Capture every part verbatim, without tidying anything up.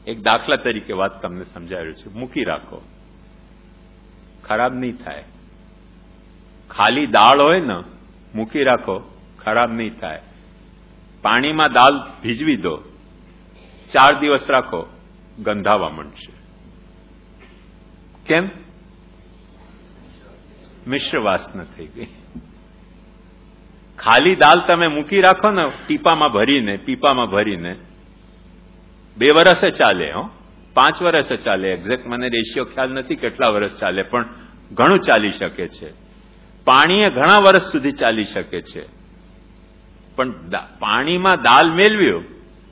એક દાખલા તરીકે વાત તમને સમજાવ્યું છે, મૂકી રાખો, ખરાબ નહીં થાય. ખાલી દાળ હોય ને, મૂકી રાખો, ખરાબ નહીં થાય. પાણીમાં દાળ ભીજવી દો, ચાર દિવસ રાખો, ગંધાવા માંડશે. કેમ? મિશ્ર વાસના થઈ ગઈ. ખાલી દાળ તમે મૂકી રાખો ને ટીપામાં ભરીને, પીપામાં ભરીને, બે વર્ષે ચાલે, હો, પાંચ વર્ષે ચાલે. એક્ઝેક્ટ મને રેશિયો ખ્યાલ નથી કેટલા વર્ષ ચાલે, પણ ઘણું ચાલી શકે છે. પાણીએ ઘણા વર્ષ સુધી ચાલી શકે છે. પણ પાણીમાં દાળ મેળવ્યો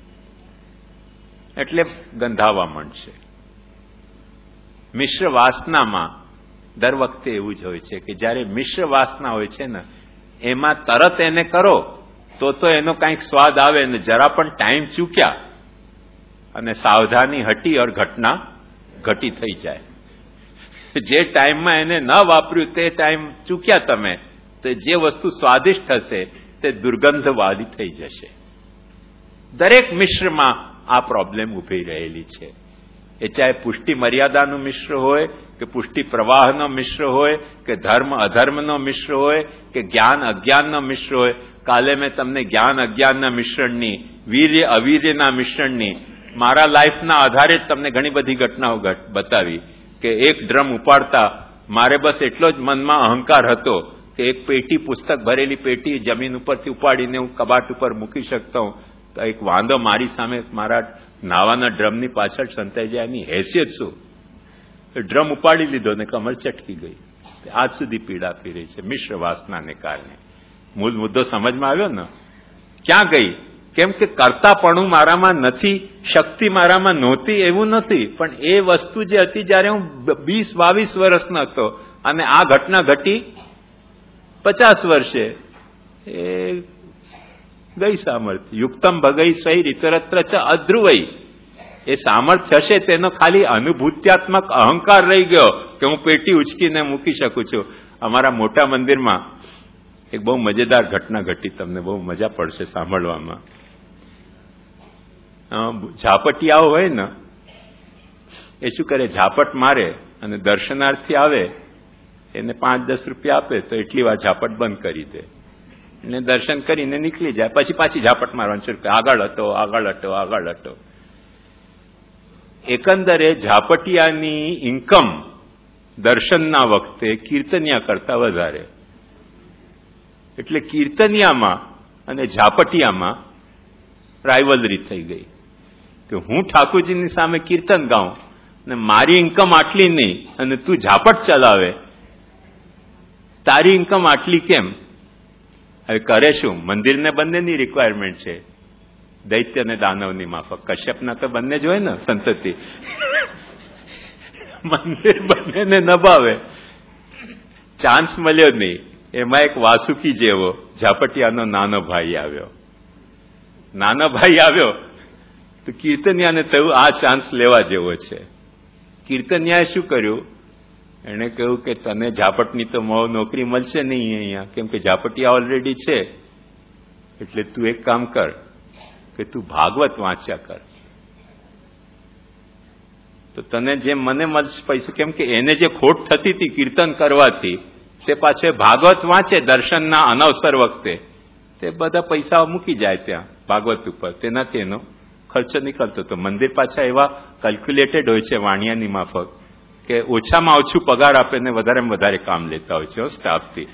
એટલે ગંધાવા માંડશે. મિશ્ર વાસનામાં દર વખતે એવું જ હોય છે કે જયારે મિશ્ર વાસના હોય છે ને, એમાં તરત એને કરો તો તો એનો કંઈક સ્વાદ આવે ને, જરા પણ ટાઈમ ચૂક્યા અને સાવધાની હટી ઓર ઘટના ઘટી થઈ જાય. જે ટાઈમમાં એને ન વાપર્યું તે ટાઈમ ચૂક્યા તમે, તો જે વસ્તુ સ્વાદિષ્ટ હશે તે દુર્ગંધવાળી થઈ જશે. દરેક મિશ્રમાં આ પ્રોબ્લેમ ઉભી રહેલી છે. એ ચાહે પુષ્ટિ મર્યાદાનું મિશ્ર હોય કે પુષ્ટિ પ્રવાહનો મિશ્ર હોય કે ધર્મ અધર્મનો મિશ્ર હોય કે જ્ઞાન અજ્ઞાનનો મિશ્ર હોય. કાલે મેં તમને જ્ઞાન અજ્ઞાનના મિશ્રણની, વીર્ય અવીર્યના મિશ્રણની, મારા લાઈફના આધારે જ તમને ઘણી બધી ઘટનાઓ બતાવી કે એક ડ્રમ ઉપાડતા મારે બસ એટલો જ મનમાં અહંકાર હતો કે એક પેટી, પુસ્તક ભરેલી પેટી જમીન ઉપરથી ઉપાડીને હું કબાટ ઉપર મૂકી શકતો હું, તો એક વાંધો મારી સામે મારા નાવાના ડ્રમની પાછળ સંતાઈ જાય, એની હેસિયત શું? ડ્રમ ઉપાડી લીધો ને કમર ચટકી ગઈ. આજ સુધી પીડા આપી રહી છે મિશ્ર વાસનાને કારણે. મૂળ મુદ્દો સમજમાં આવ્યો ને? ક્યાં ગઈ? કેમ કે કરતાપણું મારામાં નથી, શક્તિ મારામાં નહોતી એવું નથી, પણ એ વસ્તુ જે હતી જયારે હું વીસ બાવીસ વર્ષનો હતો અને આ ઘટના ઘટી પચાસ વર્ષે, એ ગઈ સામર્થ્ય. યુક્તમ ભગઈ સ્વૈર ઇતરત્ર ચ અધ્રુવઈ. એ સામર્થ્ય હશે તેનો ખાલી અનુભૂત્યાત્મક અહંકાર રહી ગયો કે હું પેટી ઉચકીને મૂકી શકું છું. અમારા મોટા મંદિરમાં એક બહુ મજેદાર ઘટના ઘટી, તમને બહુ મજા પડશે સાંભળવામાં. ઝાપટિયાઓ હોય ને, એ શું કરે, ઝાપટ મારે અને દર્શનાર્થી આવે એને પાંચ દસ રૂપિયા આપે તો એટલી વાર ઝાપટ બંધ કરી દે અને દર્શન કરીને નીકળી જાય. પછી પાછી ઝાપટ મારવાનું શરૂ કરે, આગળ હટો, આગળ હટો, આગળ હટો. એકંદરે ઝાપટિયાની ઇન્કમ દર્શનના વખતે કીર્તનિયા કરતા વધારે. એટલે કીર્તનિયામાં અને ઝાપટિયામાં રાઇવલરી થઈ ગઈ કે હું ઠાકોરજીની સામે કીર્તન ગાઉં અને મારી ઇન્કમ આટલી નહીં અને તું ઝાપટ ચલાવે, તારી ઇન્કમ આટલી કેમ? હવે કરે શું? મંદિરને બંનેની રિક્વાયરમેન્ટ છે, દૈત્ય અને દાનવની માફક. કશ્યપના તો બંને જ હોય ને સંતતિ. મંદિર બંનેને ન ભાવે. ચાન્સ મળ્યો નહીં. એમાં એક વાસુકી જેવો ઝાપટિયાનો નાનો ભાઈ આવ્યો. નાનો ભાઈ આવ્યો તો કીર્તનિયાને થયું આ ચાન્સ લેવા જેવો છે. કીર્તનિયાએ શું કર્યું? એણે કહ્યું કે તને ઝાપટની તો નોકરી મળશે નહીં અહીંયા, કેમ કે ઝાપટિયા ઓલરેડી છે. એટલે તું એક કામ કર કે તું ભાગવત વાંચ્યા કર, તો તને જેમ મને મળશે પૈસા. કેમ કે એને જે ખોટ થતી હતી કીર્તન કરવાથી, તે પાછે ભાગવત વાંચે દર્શનના અનવસર વખતે, તે બધા પૈસા મૂકી જાય ત્યાં ભાગવત ઉપર, તેનાથી એનો ખર્ચો નીકળતો હતો. મંદિર પાછા એવા કેલ્ક્યુલેટેડ હોય છે વાણિયાની માફક કે ઓછામાં ઓછું પગાર આપે ને વધારેમાં વધારે કામ લેતા હોય છે સ્ટાફથી.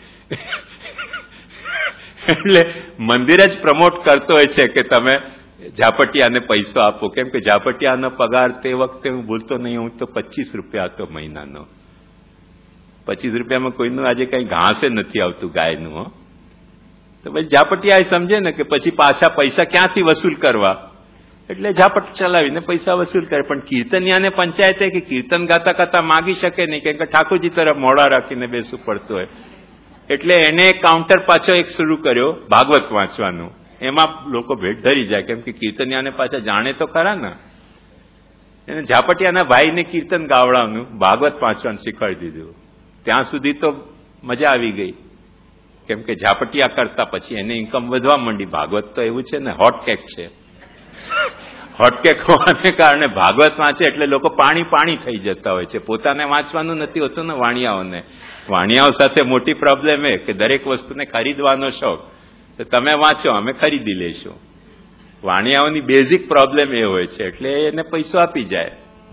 એટલે મંદિર જ પ્રમોટ કરતો હોય છે કે તમે ઝાપટિયાને પૈસો આપો. કેમ કે ઝાપટિયાનો પગાર તે વખતે હું ભૂલતો નહીં, હું તો પચીસ રૂપિયા હતો મહિનાનો. પચીસ રૂપિયામાં કોઈનું આજે કઈ ઘાસે નથી આવતું ગાયનું. હો તો પછી ઝાપટિયા સમજે ને કે પછી પાછા પૈસા ક્યાંથી વસૂલ કરવા, એટલે ઝાપટ ચલાવીને પૈસા વસૂલ કરે. પણ કીર્તનિયાને પંચાયત કે કીર્તન ગાતા ગાતા માગી શકે નહીં, કેમ કે ઠાકોરજી તરફ મોડા રાખીને બેસવું પડતું હોય. એટલે એને કાઉન્ટર પાછો એક શરૂ કર્યો ભાગવત વાંચવાનું. એમાં લોકો ભેટ ધરી જાય, કેમ કે કીર્તનિયાને પાછા જાણે તો ખરા ને. એને ઝાપટિયાના ભાઈને કીર્તન ગાવડાનું, ભાગવત વાંચવાનું શીખવાડી દીધું. ત્યાં સુધી તો મજા આવી ગઈ, કેમ કે ઝાપટિયા કરતા પછી એને ઇન્કમ વધવા માંડી. ભાગવત તો એવું છે ને, હોટ કેક છે. હોટકેક હોવાને કારણે ભાગવત વાંચે એટલે લોકો પાણી પાણી થઈ જતા હોય છે. પોતાને વાંચવાનું નથી હોતું ને વાણિયાઓને. વાણિયાઓ સાથે મોટી પ્રોબ્લેમ એ કે દરેક વસ્તુને ખરીદવાનો શોખ. તો તમે વાંચો, અમે ખરીદી લઈશું. વાણિયાઓની બેઝિક પ્રોબ્લેમ એ હોય છે, એટલે એને પૈસો આપી જાય.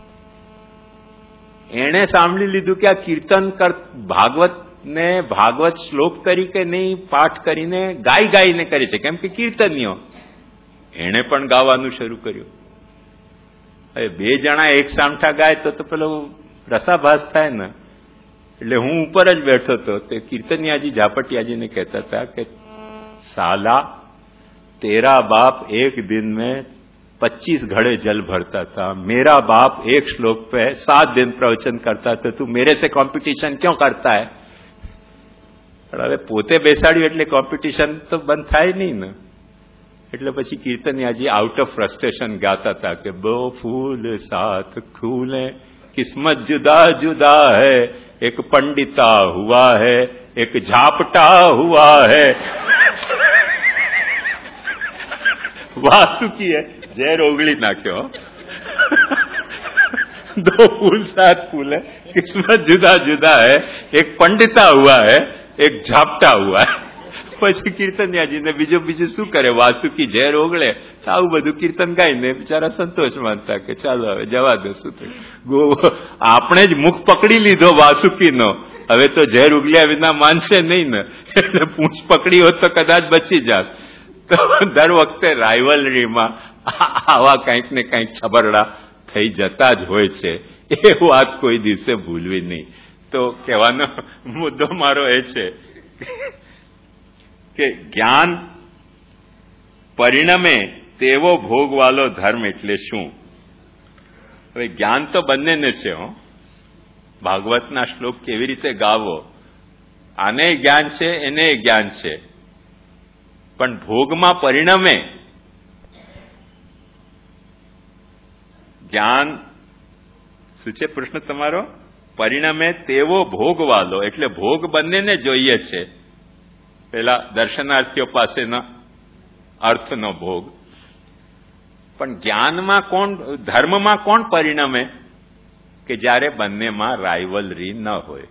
એણે સાંભળી લીધું કે આ કીર્તન કર ભાગવત ને ભાગવત શ્લોક તરીકે નહીં, પાઠ કરીને ગાઈ ગાઈને કરે છે, કેમ કે કીર્તનીઓ. એણે પણ ગાવાનું શરૂ કર્યું. હવે બે જણા એક સામઠા ગાય તો તો પેલો રસાભાસ થાય ને. એટલે હું ઉપર જ બેઠો હતો. તે કીર્તનિયાજી ઝાપટિયાજીને કહેતા હતા કે साला तेरा बाप एक दिन में पच्चीस घड़े जल भरता था, मेरा बाप एक श्लोक पे सात दिन प्रवचन करता था, तू मेरे से कॉम्पिटिशन क्यों करता है? હવે પોતે બેસાડ્યું એટલે કોમ્પિટિશન તો બંધ થાય નહીં ને. એટલે પછી કીર્તનિયાજી આઉટ ઓફ ફ્રસ્ટ્રેશન ગાતા હતા કે બો ફૂલ સાથ ખુલે કિસ્મત જુદા જુદા હૈ, એક पंडिता हुआ है एक झापटा हुआ है. वासुकी है जहर ओगली नाख्यो. दो फूल सात फूल है, किस्मत जुदा जुदा है, एक पंडिता हुआ है एक झापटा हुआ है. પછી કીર્તનિયાજીને બીજું બીજું શું કરે, વાસુકી ઝેર ઓગળે તો આવું બધું કીર્તન ગાઈને બિચારા સંતોષ માનતા કે ચાલો હવે જવા દો. શું થયું, આપણે જ મુખ પકડી લીધો વાસુકીનો, હવે તો ઝેર ઉગલ્યા વિના માનશે નહીં ને. એટલે પૂંછ પકડી હોત તો કદાચ બચી જાત. તો દર વખતે રાઇવલરીમાં આવા કંઈક ને કંઈક છબરડા થઈ જતા જ હોય છે. એ વાત કોઈ દિવસે ભૂલવી નહીં. તો કહેવાનો મુદ્દો મારો એ છે કે જ્ઞાન પરિણમે તેવો ભોગવાલો ધર્મ એટલે શું? હવે જ્ઞાન તો બંનેને છે. હો, ભાગવતના શ્લોક કેવી રીતે ગાવો, આને જ્ઞાન છે, એને જ્ઞાન છે. પણ ભોગમાં પરિણમે જ્ઞાન શું છે પ્રશ્ન તમારો? પરિણમે તેવો ભોગવાલો એટલે ભોગ બંનેને જોઈએ છે. પેલા દર્શનાર્થીઓ પાસેના અર્થનો ભોગ, પણ જ્ઞાનમાં કોણ, ધર્મમાં કોણ પરિણમે? કે જ્યારે બંનેમાં રાઇવલરી ન હોય.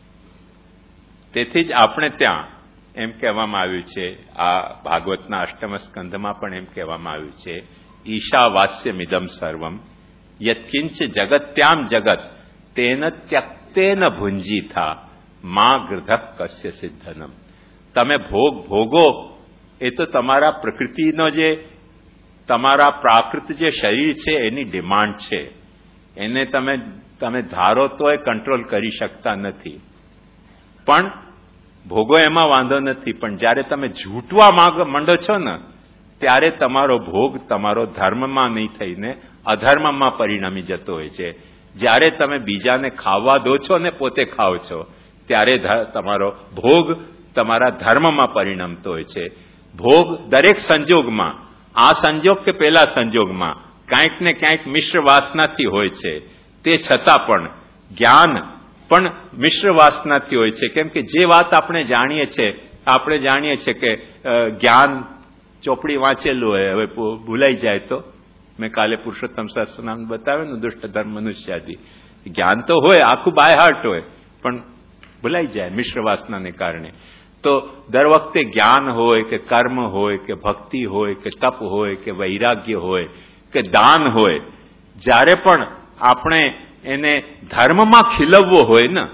તેથી જ આપણે ત્યાં એમ કહેવામાં આવ્યું છે, આ ભાગવતના અષ્ટમ સ્કંધમાં પણ એમ કહેવામાં આવ્યું છે, ઈશાવાસ્યમિદમ સર્વમ યત્કિંચ જગત્યામ જગત તેન ત્યક્તેન ભુંજીથા મા ગૃધઃ કસ્ય સિદ્ધનમ. તમે ભોગ ભોગો એ તો તમારા પ્રકૃતિનો જે તમારા પ્રાકૃત જે શરીર છે એની ડિમાન્ડ છે. એને તમે તમે ધારો તોય કંટ્રોલ કરી શકતા નથી. પણ ભોગો એમાં વાંધો નથી. પણ જ્યારે તમે ઝૂંટવા માંડો છો ને ત્યારે તમારો ભોગ તમારો ધર્મમાં નહીં થઈને અધર્મમાં પરિણમી જતો હોય છે. જ્યારે તમે બીજાને ખાવા દો છો ને પોતે ખાઓ છો ત્યારે તમારો ભોગ તમારા ધર્મમાં પરિણમતો હોય છે. ભોગ દરેક સંજોગમાં, આ સંજોગ કે પેલા સંજોગમાં કાંઈક ને ક્યાંક મિશ્ર વાસનાથી હોય છે. તે છતાં પણ જ્ઞાન પણ મિશ્ર વાસનાથી હોય છે. કેમ કે જે વાત આપણે જાણીએ છીએ, આપણે જાણીએ છીએ કે જ્ઞાન ચોપડી વાંચેલું હોય, હવે ભૂલાઈ જાય તો. મેં કાલે પુરુષોત્તમ શાસ્ત્રનામ બતાવ્યું ને, દુષ્ટ ધર્મ મનુષ્યાદી. જ્ઞાન તો હોય, આખું બાય હાર્ટ હોય, પણ ભૂલાઈ જાય મિશ્ર વાસનાને કારણે. તો દર વખતે જ્ઞાન હોય કે કર્મ હોય કે ભક્તિ હોય કે તપ હોય કે વૈરાગ્ય હોય કે દાન હોય, જ્યારે પણ આપણે એને ધર્મમાં ખીલવવો હોય ને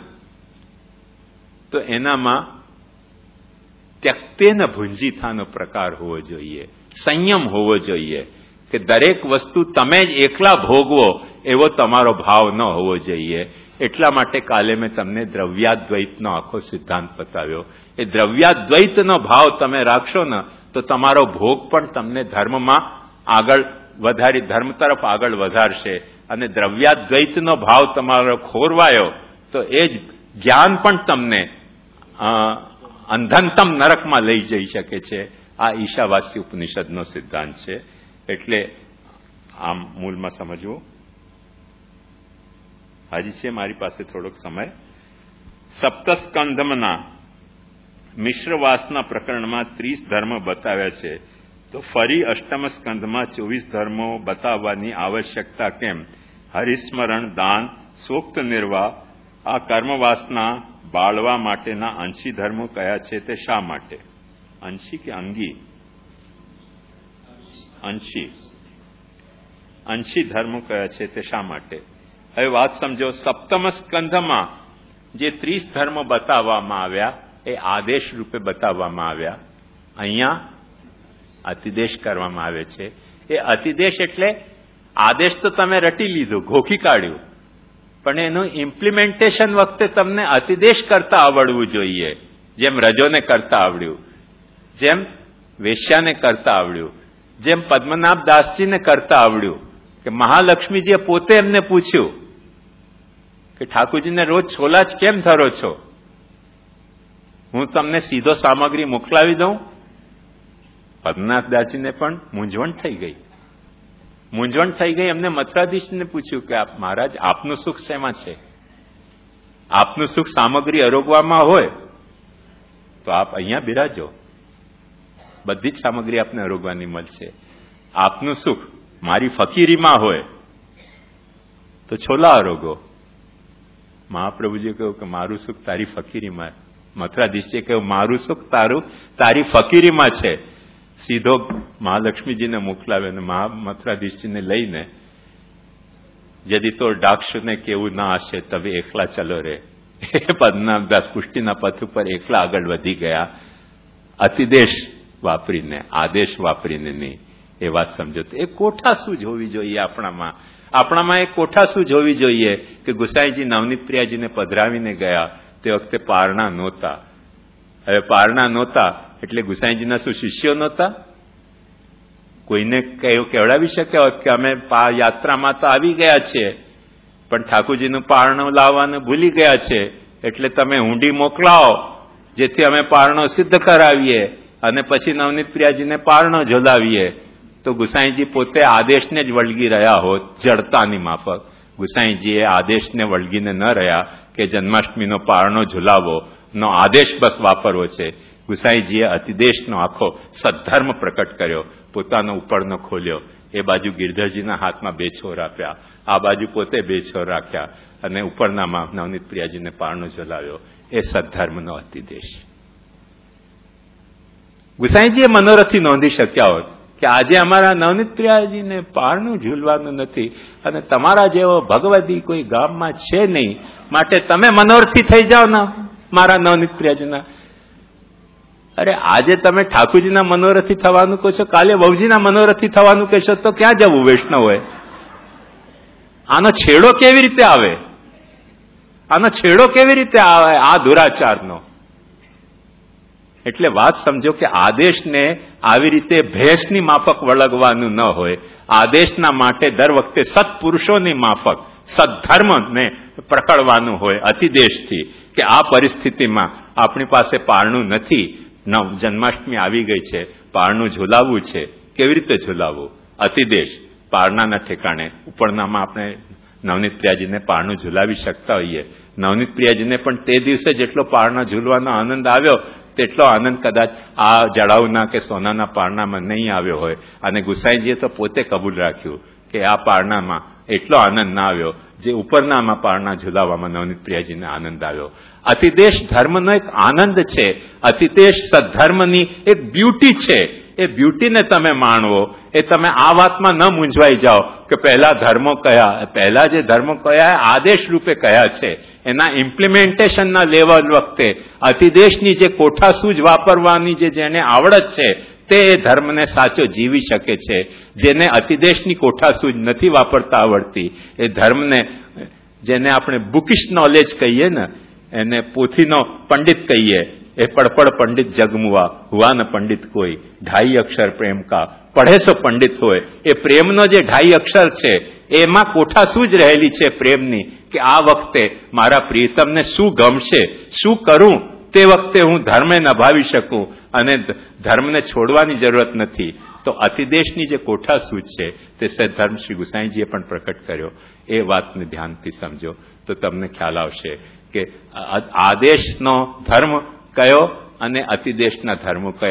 તો એનામાં ત્યક્તેન ભુંજીથાનો પ્રકાર હોવો જોઈએ, સંયમ હોવો જોઈએ. કે દરેક વસ્તુ તમે જ એકલા ભોગવો એવો તમારો ભાવ ન હોવો જોઈએ. એટલા માટે કાલે મેં તમને દ્રવ્યાદ્વૈતનો આખો સિદ્ધાંત બતાવ્યો. એ દ્રવ્યાદ્વૈતનો ભાવ તમે રાખશો ને તો તમારો ભોગ પણ તમને ધર્મમાં આગળ વધારી, ધર્મ તરફ આગળ વધારશે. અને દ્રવ્યાદ્વૈતનો ભાવ તમારો ખોરવાયો તો એ જ જ્ઞાન પણ તમને અંધનતમ નરકમાં લઈ જઈ શકે છે. આ ઈશાવાસ્ય ઉપનિષદનો સિદ્ધાંત છે. એટલે આમ મૂળમાં સમજવું. હજી છે મારી પાસે થોડોક સમય. સપ્તસ્કંધમના મિશ્રવાસના પ્રકરણમાં ત્રીસ ધર્મ બતાવ્યા છે. તો ફરી અષ્ટમ સ્કંધમાં ચોવીસ ધર્મો બતાવવાની આવશ્યકતા કેમ? હરિસ્મરણ, દાન, સૂક્ત નિર્વાહ, આ કર્મવાસના બાળવા માટેના અંશી ધર્મો કયા છે તે શા માટે? અંશી કે અંગી? અંશી અંશી ધર્મો કયા છે તે શા માટે? હવે વાત સમજો. સપ્તમ સ્કંધમાં જે ત્રીસ ધર્મો બતાવવામાં આવ્યા એ આદેશ રૂપે બતાવવામાં આવ્યા. અહીંયા અતિદેશ કરવામાં આવે છે. એ અતિદેશ એટલે આદેશ તો તમે રટી લીધું, ઘોખી કાઢ્યું, પણ એનું ઇમ્પ્લિમેન્ટેશન વખતે તમને અતિદેશ કરતા આવડવું જોઈએ. જેમ રજોને કરતા આવડ્યું, જેમ વેશ્યાને કરતા આવડ્યું, જેમ પદ્મનાભ દાસજીને કરતા આવડ્યું કે મહાલક્ષ્મીજીએ પોતે એમને પૂછ્યું કે ઠાકોરજીને રોજ છોલા જ કેમ ધરો છો? હું તમને સીધો સામગ્રી મોકલાવી દઉં? પદ્મનાભ દાસજીને પણ મૂંઝવણ થઈ ગઈ. મૂંઝવણ થઈ ગઈ. એમને મથુરાધીશને પૂછ્યું કે આપ મહારાજ, આપનું સુખ શેમાં છે? આપનું સુખ સામગ્રી અરોગવામાં હોય તો આપ અહીંયા બિરાજો, બધી જ સામગ્રી આપને અરોગવાની મળશે. આપનું સુખ મારી ફકીરીમાં હોય તો છોલા અરોગો. મહાપ્રભુજીએ કહ્યું કે મારું સુખ તારી ફકીરીમાં. મથુરાધીશે કહ્યું મારું સુખ તારું તારી ફકીરીમાં છે. સીધો મહાલક્ષ્મીજીને મોકલાવે અને મહા મથુરાધીશજીને લઈને યદી તો ડાક્ષને કેવું ના હશે તવે એકલા ચલો રે. પદ્મનાભદાસ પુષ્ટિના પથ ઉપર એકલા આગળ વધી ગયા, અતિદેશ વાપરીને, આદેશ વાપરીને નહીં. એ વાત સમજો. તો એ કોઠા શું જ હોવી જોઈએ આપણામાં? આપણામાં એ કોઠા શું જ હોવી જોઈએ કે ગુસાઈજી નવનીત પ્રિયાજીને પધરાવીને ગયા તે વખતે પારણા નહોતા. હવે પારણા નહોતા એટલે ગુસાઈજીના શું શિષ્યો નહોતા? કોઈને કયું કેવડાવી શકે હોત કે અમે યાત્રામાં તો આવી ગયા છીએ પણ ઠાકોરજીનું પારણું લાવવાનું ભૂલી ગયા છે, એટલે તમે હુંડી મોકલાવો જેથી અમે પારણો સિદ્ધ કરાવીએ અને પછી નવનીત પ્રિયાજીને પારણો ઝોલાવીએ. તો ગુસાઈજી પોતે આદેશને જ વળગી રહ્યા હોત જડતાની માફક. ગુસાઈજીએ આદેશને વળગીને ન રહ્યા કે જન્માષ્ટમીનો પારણો ઝુલાવો નો આદેશ બસ વાપરવો છે. ગુસાઈજીએ અતિદેશનો આખો સદ્ધર્મ પ્રકટ કર્યો, પોતાનો ઉપરનો ખોલ્યો. એ બાજુ ગિરધરજીના હાથમાં બે છોર આપ્યા, આ બાજુ પોતે બે છોર રાખ્યા અને ઉપરનામાં નવનીત પ્રિયાજીને પારણો ઝુલાવ્યો. એ સદ્ધર્મનો અતિદેશ. ગુસાઈજીએ મનોરથથી નોંધી શક્યા હોત કે આજે અમારા નવનીત પ્રિયાજીને પારણું ઝૂલવાનું નથી અને તમારા જેવો ભગવદી કોઈ ગામમાં છે નહીં, માટે તમે મનોરથી થઈ જાઓ ને મારા નવનીત પ્રિયાજીના. અરે આજે તમે ઠાકોરજીના મનોરથી થવાનું કહો છો, કાલે વહુજીના મનોરથી થવાનું કહેશો તો ક્યાં જવું વૈષ્ણવ હોય? આનો છેડો કેવી રીતે આવે? આનો છેડો કેવી રીતે આવે આ દુરાચારનો? એટલે વાત સમજો કે આદેશને આવી રીતે ભેંસની માફક વળગવાનું ન હોય. આદેશના માટે દર વખતે સત્પુરુષોની માફક સદ્ધર્મને પકડવાનું હોય અતિદેશથી કે આ પરિસ્થિતિમાં આપણી પાસે પારણું નથી, નવ જન્માષ્ટમી આવી ગઈ છે, પારણું ઝુલાવવું છે. કેવી રીતે ઝુલાવવું? અતિદેશ. પારણાના ઠેકાણે ઉપરનામાં આપણે નવનીત પ્રિયાજીને પારણું ઝુલાવી શકતા હોઈએ. નવનીત પ્રિયાજીને પણ તે દિવસે જેટલો પારણા ઝૂલવાનો આનંદ આવ્યો તેટલો આનંદ કદાચ આ જડાઉના કે સોનાના પારણામાં નહીં આવ્યો હોય. અને ગુસાઈજીએ તો પોતે કબૂલ રાખ્યું કે આ પારણામાં એટલો આનંદ ના આવ્યો જે ઉપરનામાં પારણા ઝુલાવવામાં નવનીત પ્રિયાજીને આનંદ આવ્યો. અતિદેશ ધર્મનો એક આનંદ છે, અતિદેશ સદ્ધર્મની એક બ્યુટી છે. એ બ્યુટીને તમે માણવો. એ તમે આ વાતમાં ન મૂંઝવાઈ જાઓ કે પહેલા ધર્મો કયા, પહેલા જે ધર્મો કયા આદેશ રૂપે કયા છે, એના ઇમ્પ્લિમેન્ટેશનના લેવલ વખતે અતિદેશની જે કોઠાસૂઝ વાપરવાની જે જેને આવડત છે તે એ ધર્મને સાચો જીવી શકે છે. જેને અતિદેશની કોઠાસૂઝ નથી વાપરતા આવડતી એ ધર્મને, જેને આપણે બુકિશ નોલેજ કહીએ ને, એને પોથીનો પંડિત કહીએ, એ પડપડ પંડિત જગમુઆ હુઆ ન પંડિત કોઈ, ઢાઈ અક્ષર પ્રેમ કા પઢે સો પંડિત હોય. એ પ્રેમનો જે ઢાઈ અક્ષર છે એમાં કોઠાસૂઝ રહેલી છે પ્રેમની કે આ વખતે મારા પ્રિયતમને શું ગમશે, શું કરું તે વખતે હું ધર્મને નભાવી શકું અને ધર્મને છોડવાની જરૂરત નથી. તો અતિદેશની જે કોઠાસૂઝ છે તે સદ્ધર્મ શ્રી ગુસાઈજીએ પણ પ્રકટ કર્યો. એ વાતને ધ્યાનથી સમજો તો તમને ખ્યાલ આવશે કે આદેશનો ધર્મ કયો અને અતિદેશના ધર્મો કયા.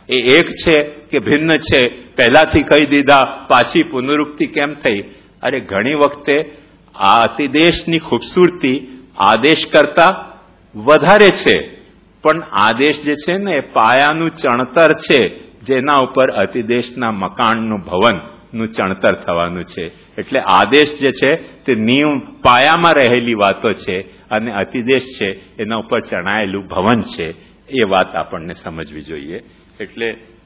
એ એક છે કે ભિન્ન છે, પહેલાથી કહી દીધા, પાછી પુનરુક્તિ કેમ થઈ? અરે ઘણી વખતે આ અતિદેશની ખૂબસૂરતી આદેશ કરતા વધારે છે, પણ આદેશ જે છે ને એ પાયાનું ચણતર છે, જેના ઉપર અતિદેશના મકાનનું ભવનનું ચણતર થવાનું છે. એટલે આદેશ જે છે તે નીવ પાયામાં રહેલી વાતો છે, અને અતિદેશ છે એના ઉપર ચણાયેલું ભવન છે. એ વાત આપણને સમજવી જોઈએ. એટલે